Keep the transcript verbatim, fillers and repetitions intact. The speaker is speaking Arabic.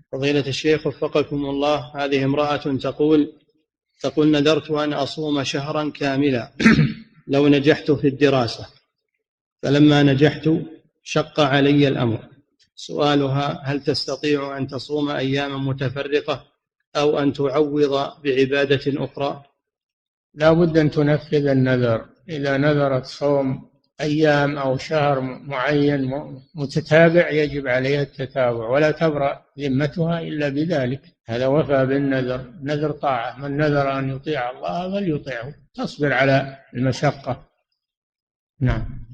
فضيلة الشيخ وفقكم الله، هذه امرأة تقول تقول نذرت أن أصوم شهرا كاملا لو نجحت في الدراسة، فلما نجحت شق علي الأمر. سؤالها: هل تستطيع أن تصوم أياما متفرقة أو أن تعوض بعبادة أخرى؟ لا بد أن تنفذ النذر. إذا نذرت صوم أيام أو شهر معين متتابع يجب عليها التتابع، ولا تبرأ ذمتها إلا بذلك. هذا وفى بالنذر، نذر طاعة. من نذر أن يطيع الله فليطيعه، تصبر على المشقة. نعم.